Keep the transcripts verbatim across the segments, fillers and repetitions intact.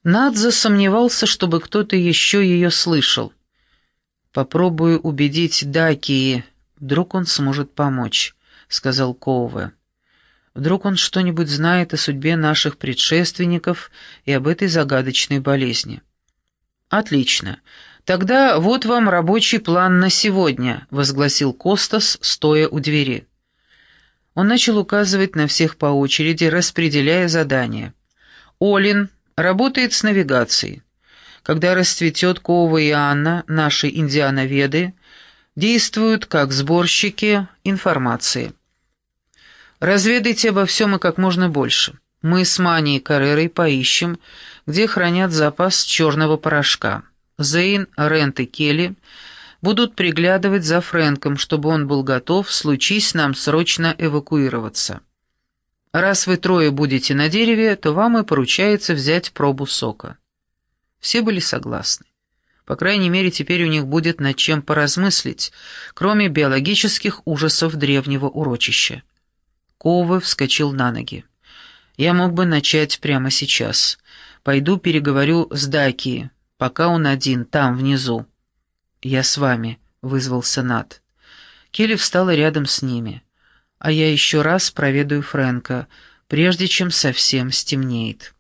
Над засомневался, чтобы кто-то еще ее слышал. «Попробую убедить Дакии, вдруг он сможет помочь», — сказал Коуве. «Вдруг он что-нибудь знает о судьбе наших предшественников и об этой загадочной болезни». «Отлично. Тогда вот вам рабочий план на сегодня», — возгласил Костас, стоя у двери. Он начал указывать на всех по очереди, распределяя задания. «Олин работает с навигацией. Когда расцветет Кова и Анна, наши индиановеды, действуют как сборщики информации. Разведайте обо всем и как можно больше. Мы с Маней и Каррерой поищем, где хранят запас черного порошка. Зейн, Рент и Келли будут приглядывать за Фрэнком, чтобы он был готов, случись нам срочно эвакуироваться. Раз вы трое будете на дереве, то вам и поручается взять пробу сока». Все были согласны. По крайней мере, теперь у них будет над чем поразмыслить, кроме биологических ужасов древнего урочища. Коуве вскочил на ноги. «Я мог бы начать прямо сейчас. Пойду переговорю с Даки, пока он один, там, внизу». «Я с вами», — вызвался Нат. Келли встала рядом с ними. «А я еще раз проведаю Фрэнка, прежде чем совсем стемнеет».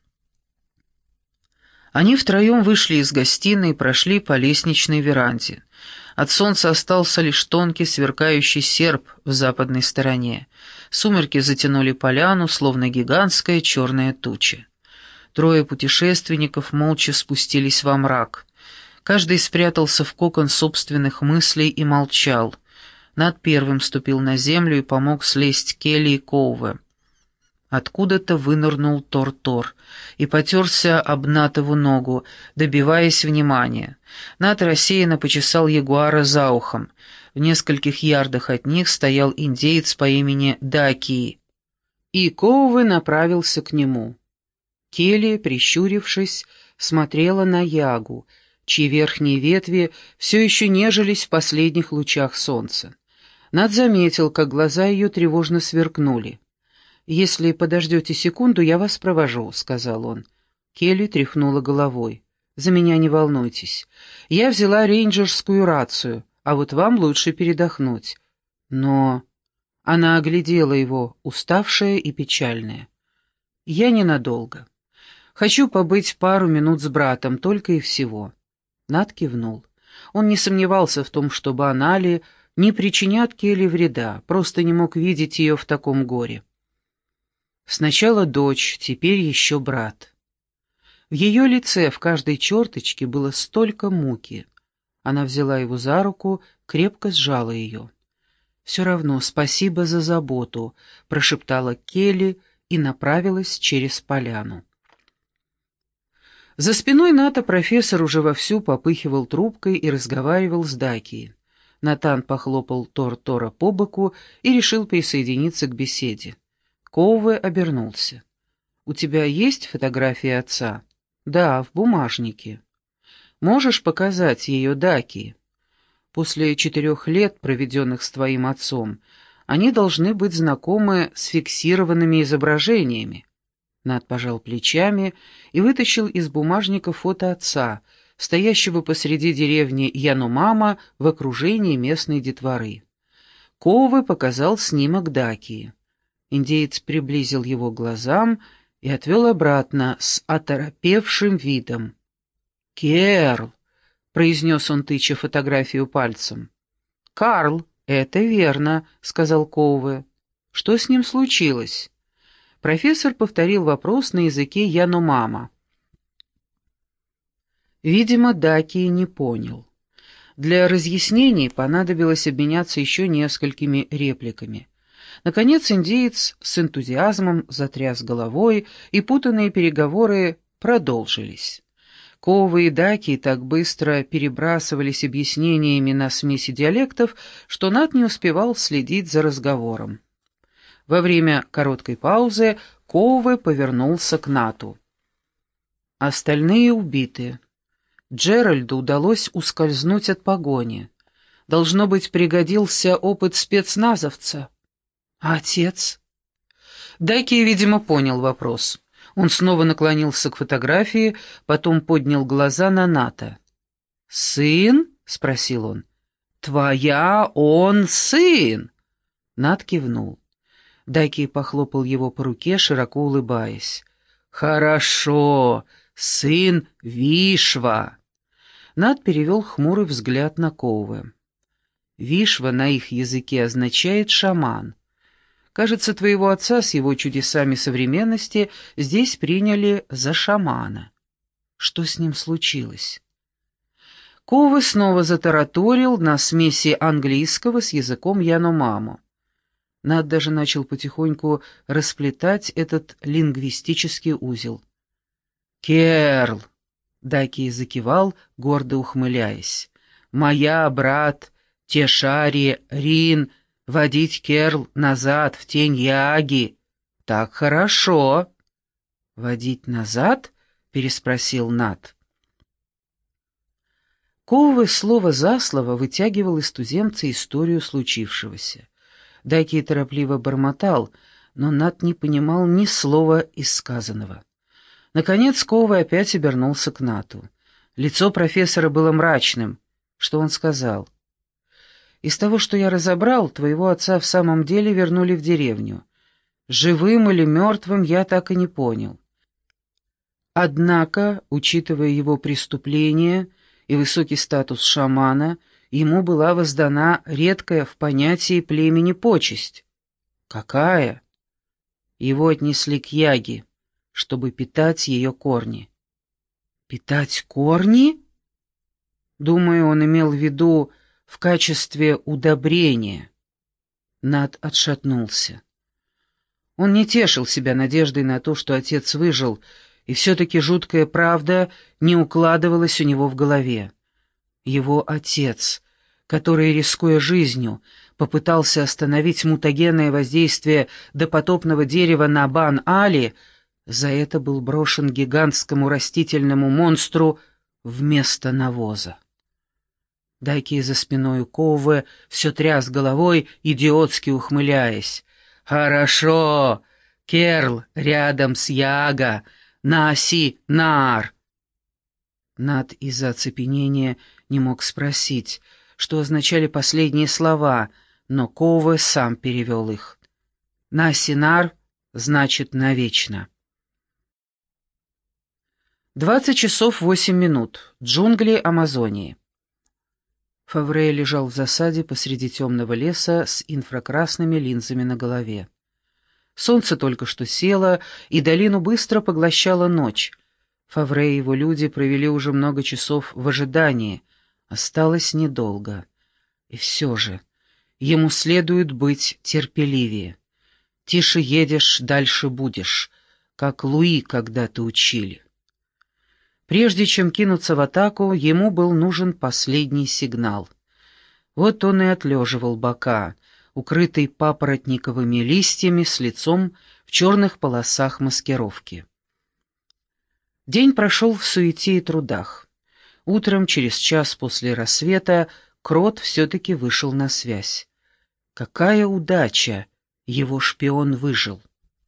Они втроем вышли из гостиной и прошли по лестничной веранде. От солнца остался лишь тонкий сверкающий серп в западной стороне. Сумерки затянули поляну, словно гигантская черная туча. Трое путешественников молча спустились во мрак. Каждый спрятался в кокон собственных мыслей и молчал. Над первым ступил на землю и помог слезть Келли и Коуве. Откуда-то вынырнул Тор-Тор и потерся об Натову ногу, добиваясь внимания. Нат рассеянно почесал ягуара за ухом. В нескольких ярдах от них стоял индеец по имени Дакии, и Коуве направился к нему. Келли, прищурившись, смотрела на ягу, чьи верхние ветви все еще нежились в последних лучах солнца. Нат заметил, как глаза ее тревожно сверкнули. «Если подождете секунду, я вас провожу», — сказал он. Келли тряхнула головой. «За меня не волнуйтесь. Я взяла рейнджерскую рацию, а вот вам лучше передохнуть». Но она оглядела его, уставшая и печальная. «Я ненадолго. Хочу побыть пару минут с братом, только и всего». Нат кивнул. Он не сомневался в том, что Банали не причинят Келли вреда, просто не мог видеть ее в таком горе. Сначала дочь, теперь еще брат. В ее лице, в каждой черточке было столько муки. Она взяла его за руку, крепко сжала ее. «Все равно спасибо за заботу», — прошептала Келли и направилась через поляну. За спиной Ната профессор уже вовсю попыхивал трубкой и разговаривал с Даки. Натан похлопал Тор-Тора по боку и решил присоединиться к беседе. Коуве обернулся. «У тебя есть фотография отца?» «Да, в бумажнике». «Можешь показать ее Даки? После четырех лет, проведенных с твоим отцом, они должны быть знакомы с фиксированными изображениями». Нат пожал плечами и вытащил из бумажника фото отца, стоящего посреди деревни Янумама в окружении местной детворы. Коуве показал снимок Даки. Индеец приблизил его к глазам и отвел обратно с оторопевшим видом. «Керл!» — произнес он, тыча фотографию пальцем. «Карл, это верно», — сказал Коуве. «Что с ним случилось?» Профессор повторил вопрос на языке Янумама. Видимо, Даки не понял. Для разъяснений понадобилось обменяться еще несколькими репликами. Наконец индеец с энтузиазмом затряс головой, и путанные переговоры продолжились. Коуве и Даки так быстро перебрасывались объяснениями на смеси диалектов, что Нат не успевал следить за разговором. Во время короткой паузы Коуве повернулся к Нату. «Остальные убиты. Джеральду удалось ускользнуть от погони. Должно быть, пригодился опыт спецназовца». «А отец?» Даки, видимо, понял вопрос. Он снова наклонился к фотографии, потом поднял глаза на Ната. «Сын?» — спросил он. «Твоя он сын!» Нат кивнул. Даки похлопал его по руке, широко улыбаясь. «Хорошо, сын Вишва!» Нат перевел хмурый взгляд на Коуве. «Вишва» на их языке означает «шаман». Кажется, твоего отца с его чудесами современности здесь приняли за шамана. Что с ним случилось?» Коуве снова затараторил на смеси английского с языком Яномамо. Нат даже начал потихоньку расплетать этот лингвистический узел. «Керл!» — Даки закивал, гордо ухмыляясь. «Моя, брат, Тешари, Рин, водить Керл назад в тень Яги. Так хорошо!» «Водить назад?» — переспросил Нат. Коуве слово за слово вытягивал из туземца историю случившегося. Даки торопливо бормотал, но Нат не понимал ни слова из сказанного. Наконец Коуве опять обернулся к Нату. Лицо профессора было мрачным. Что он сказал? «Из того, что я разобрал, твоего отца в самом деле вернули в деревню. Живым или мертвым я так и не понял. Однако, учитывая его преступление и высокий статус шамана, ему была воздана редкая в понятии племени почесть». «Какая?» Его отнесли к Яге, чтобы питать ее корни. «Питать корни?» Думаю, он имел в виду в качестве удобрения. Нат отшатнулся. Он не тешил себя надеждой на то, что отец выжил, и все-таки жуткая правда не укладывалась у него в голове. Его отец, который, рискуя жизнью, попытался остановить мутагенное воздействие допотопного дерева на Бан-Али, за это был брошен гигантскому растительному монстру вместо навоза. Даки за спиной у Коуве все тряс головой, идиотски ухмыляясь. «Хорошо! Керл рядом с Яга! Наси нар!» Нат из-за оцепенения не мог спросить, что означали последние слова, но Коуве сам перевел их. «Наси нар» значит «навечно». Двадцать часов восемь минут. Джунгли Амазонии. Фавре лежал в засаде посреди темного леса с инфракрасными линзами на голове. Солнце только что село, и долину быстро поглощала ночь. Фавре и его люди провели уже много часов в ожидании. Осталось недолго. И все же, ему следует быть терпеливее. «Тише едешь, дальше будешь», как Луи когда-то учили. Прежде чем кинуться в атаку, ему был нужен последний сигнал. Вот он и отлеживал бока, укрытый папоротниковыми листьями, с лицом в черных полосах маскировки. День прошел в суете и трудах. Утром, через час после рассвета, Крот все-таки вышел на связь. Какая удача! Его шпион выжил.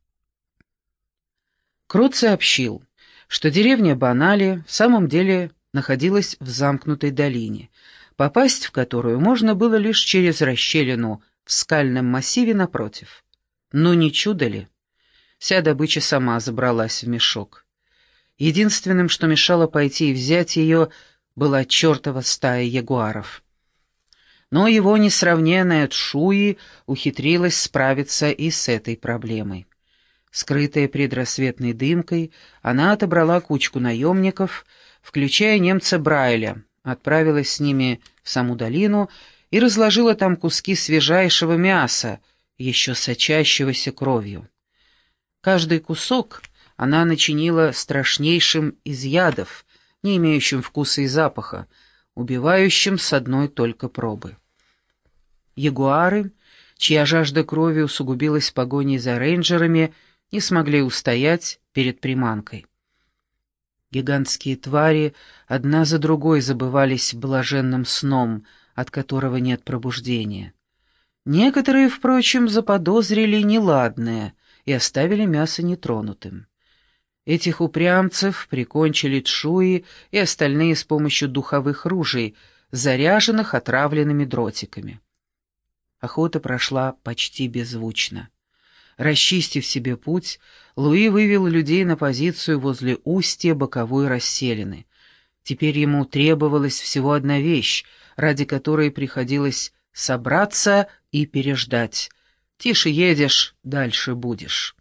Крот сообщил, что деревня Банали в самом деле находилась в замкнутой долине, попасть в которую можно было лишь через расщелину в скальном массиве напротив. Но не чудо ли? Вся добыча сама забралась в мешок. Единственным, что мешало пойти и взять ее, была чертова стая ягуаров. Но его несравненная Тшуи ухитрилась справиться и с этой проблемой. Скрытая предрассветной дымкой, она отобрала кучку наемников, включая немца Брайля, отправилась с ними в саму долину и разложила там куски свежайшего мяса, еще сочащегося кровью. Каждый кусок она начинила страшнейшим из ядов, не имеющим вкуса и запаха, убивающим с одной только пробы. Ягуары, чья жажда крови усугубилась погоней за рейнджерами, не смогли устоять перед приманкой. Гигантские твари одна за другой забывались блаженным сном, от которого нет пробуждения. Некоторые, впрочем, заподозрили неладное и оставили мясо нетронутым. Этих упрямцев прикончили тшуи и остальные с помощью духовых ружей, заряженных отравленными дротиками. Охота прошла почти беззвучно. Расчистив себе путь, Луи вывел людей на позицию возле устья боковой расселины. Теперь ему требовалась всего одна вещь, ради которой приходилось собраться и переждать. «Тише едешь, дальше будешь».